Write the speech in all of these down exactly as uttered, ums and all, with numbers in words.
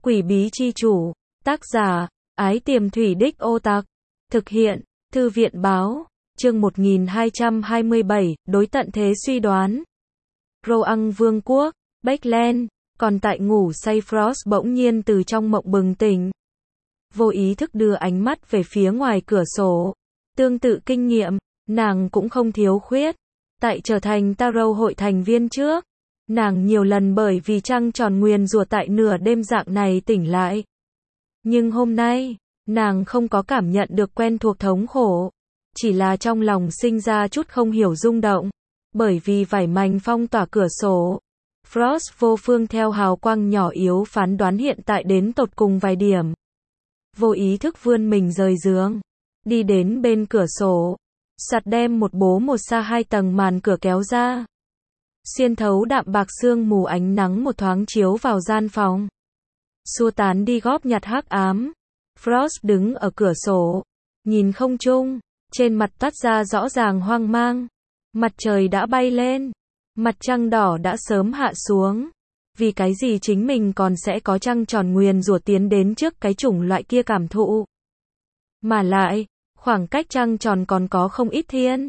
Quỷ bí chi chủ, tác giả, Ái Tiềm Thủy Đích Ô Tặc, thực hiện, Thư viện báo, chương một nghìn hai trăm hai mươi bảy, đối tận thế suy đoán. Roang Vương quốc, Backland, còn tại ngủ say Frost bỗng nhiên từ trong mộng bừng tỉnh. Vô ý thức đưa ánh mắt về phía ngoài cửa sổ. Tương tự kinh nghiệm, nàng cũng không thiếu khuyết. Tại trở thành Tarot hội thành viên trước, nàng nhiều lần bởi vì trăng tròn nguyền rủa tại nửa đêm dạng này tỉnh lại. Nhưng hôm nay, nàng không có cảm nhận được quen thuộc thống khổ, chỉ là trong lòng sinh ra chút không hiểu rung động, bởi vì vải mảnh phong tỏa cửa sổ. Frost vô phương theo hào quang nhỏ yếu phán đoán hiện tại đến tột cùng vài điểm. Vô ý thức vươn mình rời giường, đi đến bên cửa sổ, sặt đem một bố một xa hai tầng màn cửa kéo ra. Xuyên thấu đạm bạc sương mù ánh nắng một thoáng chiếu vào gian phòng, xua tán đi góp nhặt hắc ám. Frost đứng ở cửa sổ, nhìn không trung, trên mặt toát ra rõ ràng hoang mang. Mặt trời đã bay lên, mặt trăng đỏ đã sớm hạ xuống. Vì cái gì chính mình còn sẽ có trăng tròn nguyền rủa tiến đến trước cái chủng loại kia cảm thụ? Mà lại, khoảng cách trăng tròn còn có không ít thiên.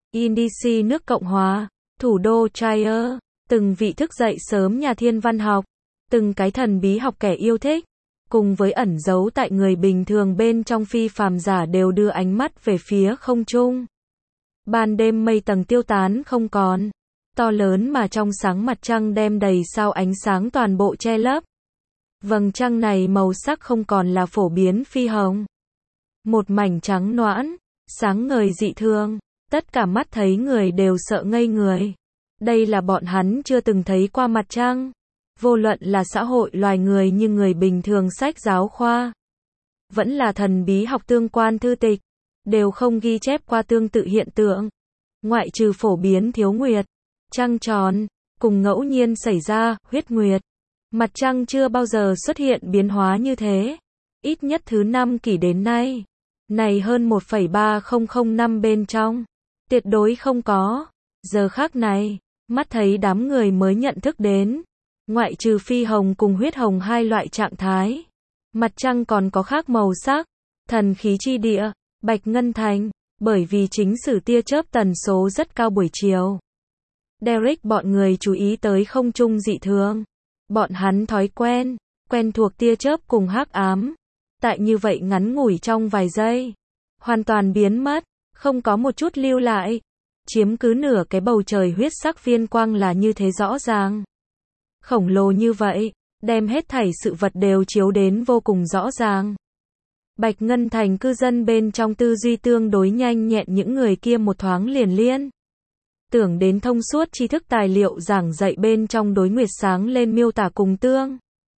Indici nước Cộng hòa, thủ đô Trier, từng vị thức dậy sớm nhà thiên văn học, từng cái thần bí học kẻ yêu thích, cùng với ẩn giấu tại người bình thường bên trong phi phàm giả đều đưa ánh mắt về phía không trung. Ban đêm mây tầng tiêu tán không còn, to lớn mà trong sáng mặt trăng đem đầy sao ánh sáng toàn bộ che lấp. Vầng trăng này màu sắc không còn là phổ biến phi hồng, một mảnh trắng noãn, sáng ngời dị thường, tất cả mắt thấy người đều sợ ngây người. Đây là bọn hắn chưa từng thấy qua mặt trăng. Vô luận là xã hội loài người như người bình thường sách giáo khoa, vẫn là thần bí học tương quan thư tịch, đều không ghi chép qua tương tự hiện tượng. Ngoại trừ phổ biến thiếu nguyệt, trăng tròn, cùng ngẫu nhiên xảy ra huyết nguyệt, mặt trăng chưa bao giờ xuất hiện biến hóa như thế. Ít nhất thứ năm kỷ đến nay, này hơn một phẩy ba không không năm bên trong, tuyệt đối không có. Giờ khắc này, mắt thấy đám người mới nhận thức đến, ngoại trừ phi hồng cùng huyết hồng hai loại trạng thái, mặt trăng còn có khác màu sắc. Thần khí chi địa, Bạch Ngân Thành, bởi vì chính sử tia chớp tần số rất cao buổi chiều. Derek bọn người chú ý tới không trung dị thường. Bọn hắn thói quen, quen thuộc tia chớp cùng hắc ám. Tại như vậy ngắn ngủi trong vài giây, hoàn toàn biến mất, không có một chút lưu lại. Chiếm cứ nửa cái bầu trời huyết sắc viên quang là như thế rõ ràng. Khổng lồ như vậy, đem hết thảy sự vật đều chiếu đến vô cùng rõ ràng. Bạch Ngân Thành cư dân bên trong tư duy tương đối nhanh nhẹn, những người kia một thoáng liền liên tưởng đến thông suốt tri thức tài liệu giảng dạy bên trong đối nguyệt sáng lên miêu tả cùng tương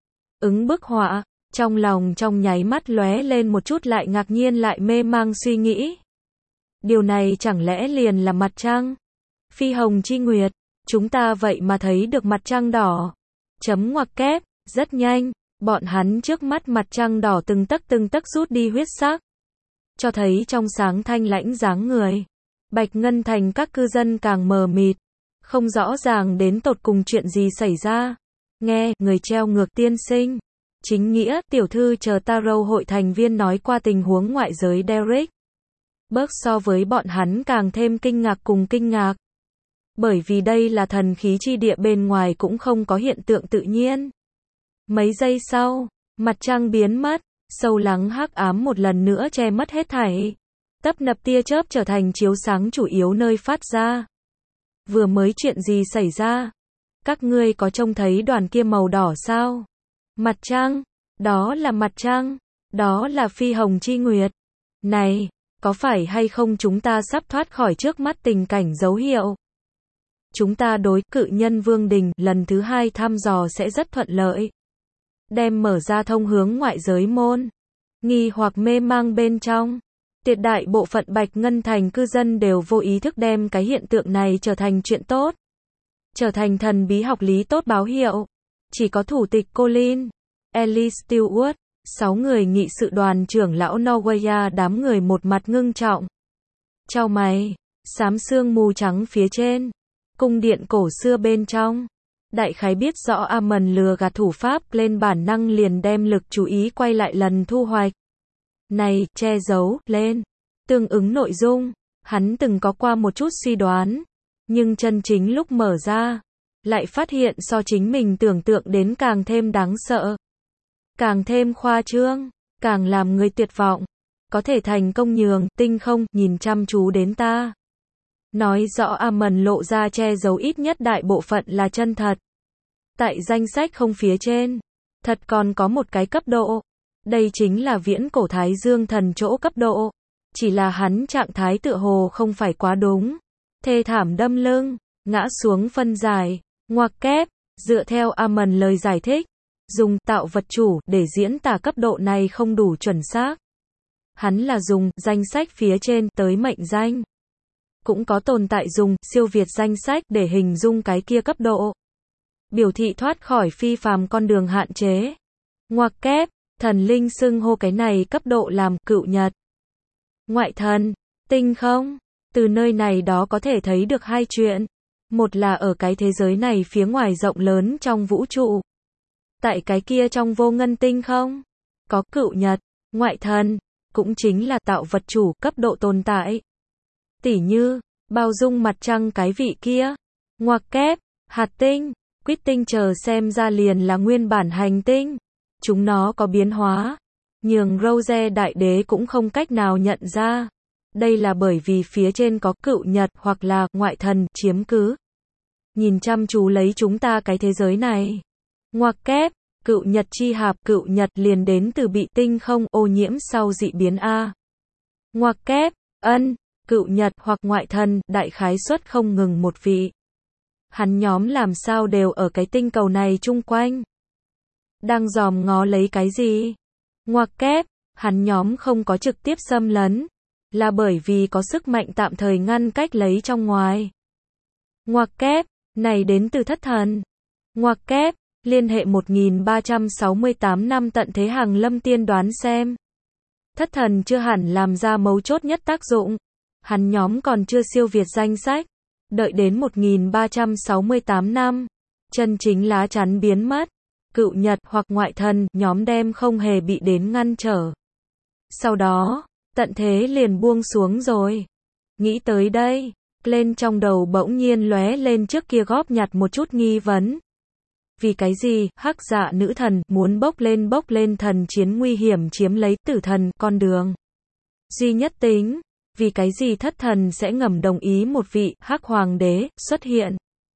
ứng bức họa, trong lòng trong nháy mắt lóe lên một chút lại ngạc nhiên lại mê mang suy nghĩ. Điều này chẳng lẽ liền là mặt trăng? Phi hồng chi nguyệt, chúng ta vậy mà thấy được mặt trăng đỏ. Chấm ngoặc kép, rất nhanh, bọn hắn trước mắt mặt trăng đỏ từng tấc từng tấc rút đi huyết sắc, cho thấy trong sáng thanh lãnh dáng người. Bạch Ngân Thành các cư dân càng mờ mịt, không rõ ràng đến tột cùng chuyện gì xảy ra. Nghe, người treo ngược tiên sinh, chính nghĩa, tiểu thư chờ Tarot hội thành viên nói qua tình huống ngoại giới Derek. Bớt so với bọn hắn càng thêm kinh ngạc cùng kinh ngạc. Bởi vì đây là thần khí chi địa, bên ngoài cũng không có hiện tượng tự nhiên. Mấy giây sau, mặt trăng biến mất, sâu lắng hắc ám một lần nữa che mất hết thảy. Tấp nập tia chớp trở thành chiếu sáng chủ yếu nơi phát ra. Vừa mới chuyện gì xảy ra? Các ngươi có trông thấy đoàn kia màu đỏ sao? Mặt trăng, đó là mặt trăng, đó là phi hồng chi nguyệt. Này, có phải hay không chúng ta sắp thoát khỏi trước mắt tình cảnh dấu hiệu? Chúng ta đối cự nhân vương đình lần thứ hai thăm dò sẽ rất thuận lợi. Đem mở ra thông hướng ngoại giới môn. Nghi hoặc mê mang bên trong, tuyệt đại bộ phận Bạch Ngân Thành cư dân đều vô ý thức đem cái hiện tượng này trở thành chuyện tốt, trở thành thần bí học lý tốt báo hiệu. Chỉ có thủ tịch Colin, Ellie Stewart, sáu người nghị sự đoàn trưởng lão Norwaya đám người một mặt ngưng trọng. Chau mày, xám sương mù trắng phía trên, cung điện cổ xưa bên trong, Đại khái biết rõ Amon lừa gạt thủ pháp, lên bản năng liền đem lực chú ý quay lại lần thu hoạch này, che giấu lên tương ứng nội dung. Hắn từng có qua một chút suy đoán, nhưng chân chính lúc mở ra, lại phát hiện so chính mình tưởng tượng đến càng thêm đáng sợ, càng thêm khoa trương, càng làm người tuyệt vọng. Có thể thành công nhường tinh không nhìn chăm chú đến ta. Nói rõ Amon lộ ra che giấu ít nhất đại bộ phận là chân thật. Tại danh sách không phía trên, thật còn có một cái cấp độ. Đây chính là viễn cổ Thái Dương thần chỗ cấp độ. Chỉ là hắn trạng thái tựa hồ không phải quá đúng. Thê thảm đâm lưng, ngã xuống phân giải, ngoặc kép, dựa theo Amon lời giải thích, dùng tạo vật chủ để diễn tả cấp độ này không đủ chuẩn xác. Hắn là dùng danh sách phía trên tới mệnh danh. Cũng có tồn tại dùng siêu việt danh sách để hình dung cái kia cấp độ. Biểu thị thoát khỏi phi phàm con đường hạn chế. Ngoặc kép, thần linh xưng hô cái này cấp độ làm cựu nhật. Ngoại thần, tinh không. Từ nơi này đó có thể thấy được hai chuyện. Một là ở cái thế giới này phía ngoài rộng lớn trong vũ trụ. Tại cái kia trong vô ngân tinh không, có cựu nhật, ngoại thần, cũng chính là tạo vật chủ cấp độ tồn tại. Tỉ như, bao dung mặt trăng cái vị kia, ngoặc kép, hạt tinh, quýt tinh chờ xem ra liền là nguyên bản hành tinh. Chúng nó có biến hóa, nhường Rose đại đế cũng không cách nào nhận ra. Đây là bởi vì phía trên có cựu nhật hoặc là ngoại thần chiếm cứ. Nhìn chăm chú lấy chúng ta cái thế giới này. Ngoặc kép, cựu nhật chi hạp, cựu nhật liền đến từ bị tinh không ô nhiễm sau dị biến A. Ngoặc kép, ân, cựu nhật hoặc ngoại thần, đại khái suất không ngừng một vị. Hắn nhóm làm sao đều ở cái tinh cầu này chung quanh. Đang dòm ngó lấy cái gì? Ngoặc kép, hắn nhóm không có trực tiếp xâm lấn. Là bởi vì có sức mạnh tạm thời ngăn cách lấy trong ngoài. Ngoặc kép, này đến từ thất thần. Ngoặc kép, liên hệ một nghìn ba trăm sáu mươi tám năm tận thế hàng lâm tiên đoán xem. Thất thần chưa hẳn làm ra mấu chốt nhất tác dụng. Hắn nhóm còn chưa siêu việt danh sách. Đợi đến một nghìn ba trăm sáu mươi tám năm, chân chính lá chắn biến mất. Cựu nhật hoặc ngoại thần nhóm đem không hề bị đến ngăn trở. Sau đó, tận thế liền buông xuống rồi. Nghĩ tới đây, lên trong đầu bỗng nhiên lóe lên trước kia góp nhặt một chút nghi vấn. Vì cái gì, hắc dạ nữ thần muốn bốc lên bốc lên thần chiến nguy hiểm chiếm lấy tử thần con đường duy nhất tính? Vì cái gì thất thần sẽ ngầm đồng ý một vị hắc hoàng đế xuất hiện?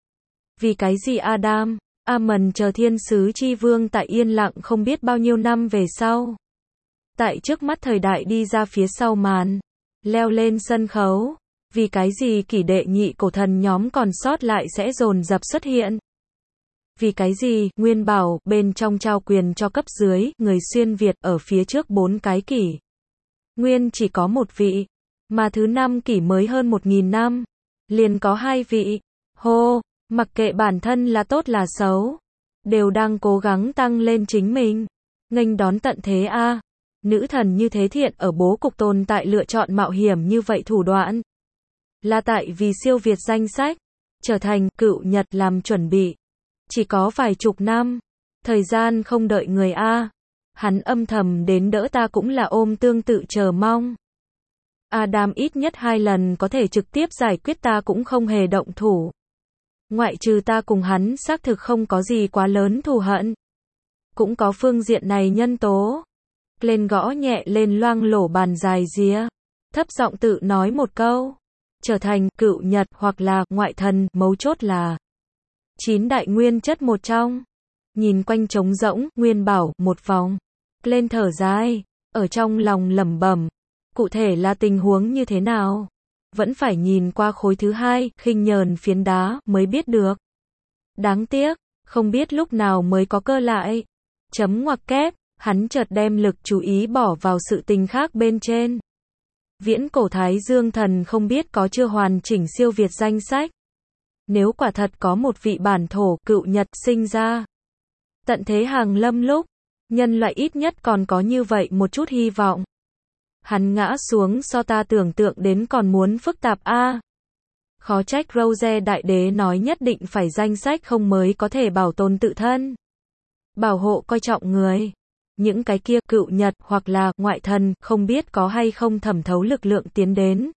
Vì cái gì Adam, Amon chờ thiên sứ chi vương tại yên lặng không biết bao nhiêu năm về sau, tại trước mắt thời đại đi ra phía sau màn, leo lên sân khấu? Vì cái gì kỷ đệ nhị cổ thần nhóm còn sót lại sẽ dồn dập xuất hiện? Vì cái gì, Nguyên Bảo, bên trong trao quyền cho cấp dưới, người xuyên Việt, ở phía trước bốn cái kỷ nguyên chỉ có một vị, mà thứ năm kỷ mới hơn một nghìn năm, liền có hai vị. Hô, mặc kệ bản thân là tốt là xấu, đều đang cố gắng tăng lên chính mình, nghênh đón tận thế a. Nữ thần như thế thiện ở bố cục tồn tại lựa chọn mạo hiểm như vậy thủ đoạn. Là tại vì siêu việt danh sách, trở thành cựu nhật làm chuẩn bị. Chỉ có vài chục năm, thời gian không đợi người a. Hắn âm thầm đến đỡ ta cũng là ôm tương tự chờ mong. Adam ít nhất hai lần có thể trực tiếp giải quyết ta cũng không hề động thủ. Ngoại trừ ta cùng hắn xác thực không có gì quá lớn thù hận. Cũng có phương diện này nhân tố. Lên gõ nhẹ lên loang lổ bàn dài día. Thấp giọng tự nói một câu. Trở thành cựu nhật hoặc là ngoại thần, mấu chốt là chín đại nguyên chất một trong. Nhìn quanh trống rỗng, Nguyên Bảo, một vòng. Lên thở dài, ở trong lòng lẩm bẩm. Cụ thể là tình huống như thế nào? Vẫn phải nhìn qua khối thứ hai, khinh nhờn phiến đá, mới biết được. Đáng tiếc, không biết lúc nào mới có cơ lại. Chấm ngoặc kép, hắn chợt đem lực chú ý bỏ vào sự tình khác bên trên. Viễn cổ Thái Dương thần không biết có chưa hoàn chỉnh siêu việt danh sách. Nếu quả thật có một vị bản thổ cựu nhật sinh ra, tận thế hàng lâm lúc, nhân loại ít nhất còn có như vậy một chút hy vọng. Hắn ngã xuống so ta tưởng tượng đến còn muốn phức tạp a. Khó trách Rose đại đế nói nhất định phải danh sách không mới có thể bảo tồn tự thân. Bảo hộ coi trọng người. Những cái kia cựu nhật hoặc là ngoại thần không biết có hay không thẩm thấu lực lượng tiến đến.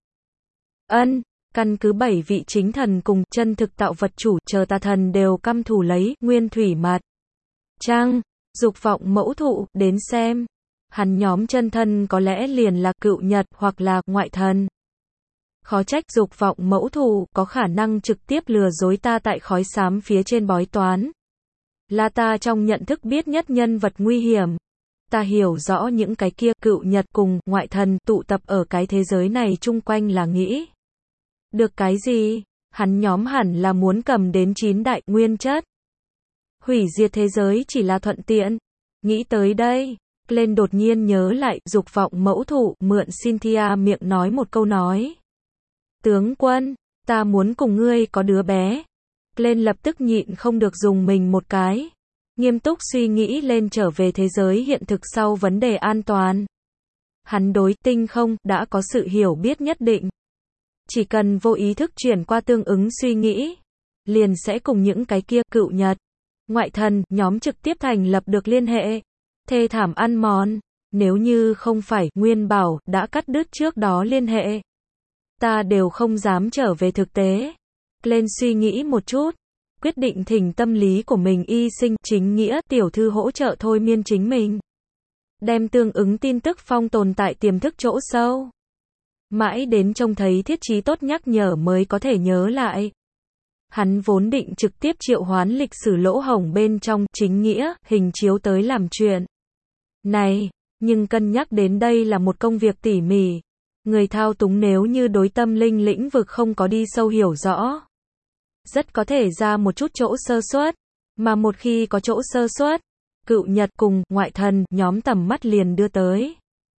Ân, căn cứ bảy vị chính thần cùng chân thực tạo vật chủ chờ tà thần đều căm thù lấy nguyên thủy mặt. Trăng, dục vọng mẫu thụ đến xem. Hắn nhóm chân thân có lẽ liền là cựu nhật hoặc là ngoại thần. Khó trách dục vọng mẫu thù có khả năng trực tiếp lừa dối ta tại khói xám phía trên bói toán. Là ta trong nhận thức biết nhất nhân vật nguy hiểm. Ta hiểu rõ những cái kia cựu nhật cùng ngoại thần tụ tập ở cái thế giới này chung quanh là nghĩ. Được cái gì? Hắn nhóm hẳn là muốn cầm đến chín đại nguyên chất. Hủy diệt thế giới chỉ là thuận tiện. Nghĩ tới đây, Glenn đột nhiên nhớ lại dục vọng mẫu thụ mượn Cynthia miệng nói một câu nói. Tướng quân, ta muốn cùng ngươi có đứa bé. Glenn lập tức nhịn không được dùng mình một cái. Nghiêm túc suy nghĩ lên trở về thế giới hiện thực sau vấn đề an toàn. Hắn đối tinh không đã có sự hiểu biết nhất định. Chỉ cần vô ý thức chuyển qua tương ứng suy nghĩ, liền sẽ cùng những cái kia cựu nhật, ngoại thần nhóm trực tiếp thành lập được liên hệ. Thê thảm ăn mòn, nếu như không phải Nguyên Bảo đã cắt đứt trước đó liên hệ. Ta đều không dám trở về thực tế. Glenn suy nghĩ một chút, quyết định thỉnh tâm lý của mình y sinh chính nghĩa tiểu thư hỗ trợ thôi miên chính mình. Đem tương ứng tin tức phong tồn tại tiềm thức chỗ sâu. Mãi đến trông thấy thiết trí tốt nhắc nhở mới có thể nhớ lại. Hắn vốn định trực tiếp triệu hoán lịch sử lỗ hổng bên trong chính nghĩa hình chiếu tới làm chuyện này, nhưng cân nhắc đến đây là một công việc tỉ mỉ. Người thao túng nếu như đối tâm linh lĩnh vực không có đi sâu hiểu rõ, rất có thể ra một chút chỗ sơ suất, mà một khi có chỗ sơ suất, cựu nhật cùng ngoại thần nhóm tầm mắt liền đưa tới.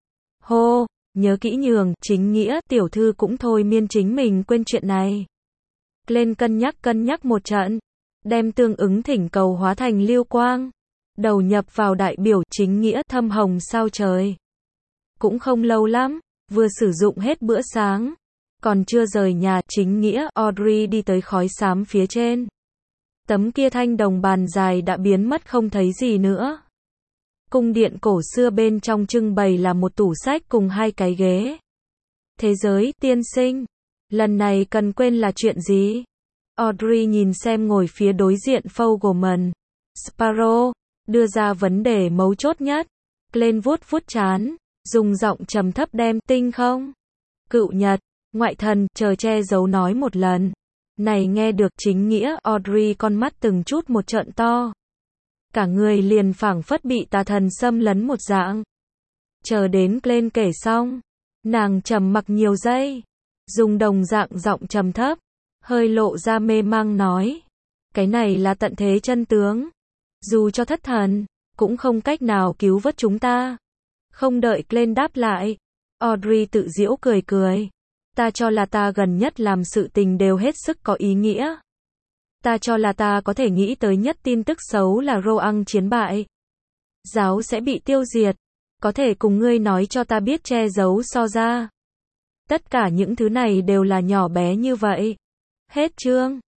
Hô, nhớ kỹ nhường, chính nghĩa tiểu thư cũng thôi miên chính mình quên chuyện này. Lên cân nhắc cân nhắc một trận, đem tương ứng thỉnh cầu hóa thành lưu quang, đầu nhập vào đại biểu chính nghĩa thâm hồng sao trời. Cũng không lâu lắm, vừa sử dụng hết bữa sáng, còn chưa rời nhà, chính nghĩa Audrey đi tới khói xám phía trên. Tấm kia thanh đồng bàn dài đã biến mất không thấy gì nữa. Cung điện cổ xưa bên trong trưng bày là một tủ sách cùng hai cái ghế. Thế giới, tiên sinh. Lần này cần quên là chuyện gì? Audrey nhìn xem ngồi phía đối diện Fogelman. Sparrow, đưa ra vấn đề mấu chốt nhất. Glenn vuốt vuốt trán, dùng giọng trầm thấp đem tinh không, cựu nhật, ngoại thần, chờ che giấu nói một lần. Này nghe được chính nghĩa, Audrey con mắt từng chút một trợn to. Cả người liền phảng phất bị tà thần xâm lấn một dạng. Chờ đến Glenn kể xong, nàng trầm mặc nhiều giây, dùng đồng dạng giọng trầm thấp, hơi lộ ra mê mang nói. Cái này là tận thế chân tướng. Dù cho thất thần, cũng không cách nào cứu vớt chúng ta. Không đợi Glenn đáp lại, Audrey tự giễu cười cười. Ta cho là ta gần nhất làm sự tình đều hết sức có ý nghĩa. Ta cho là ta có thể nghĩ tới nhất tin tức xấu là Roang chiến bại. Giáo sẽ bị tiêu diệt. Có thể cùng ngươi nói cho ta biết che giấu so ra. Tất cả những thứ này đều là nhỏ bé như vậy. Hết chương.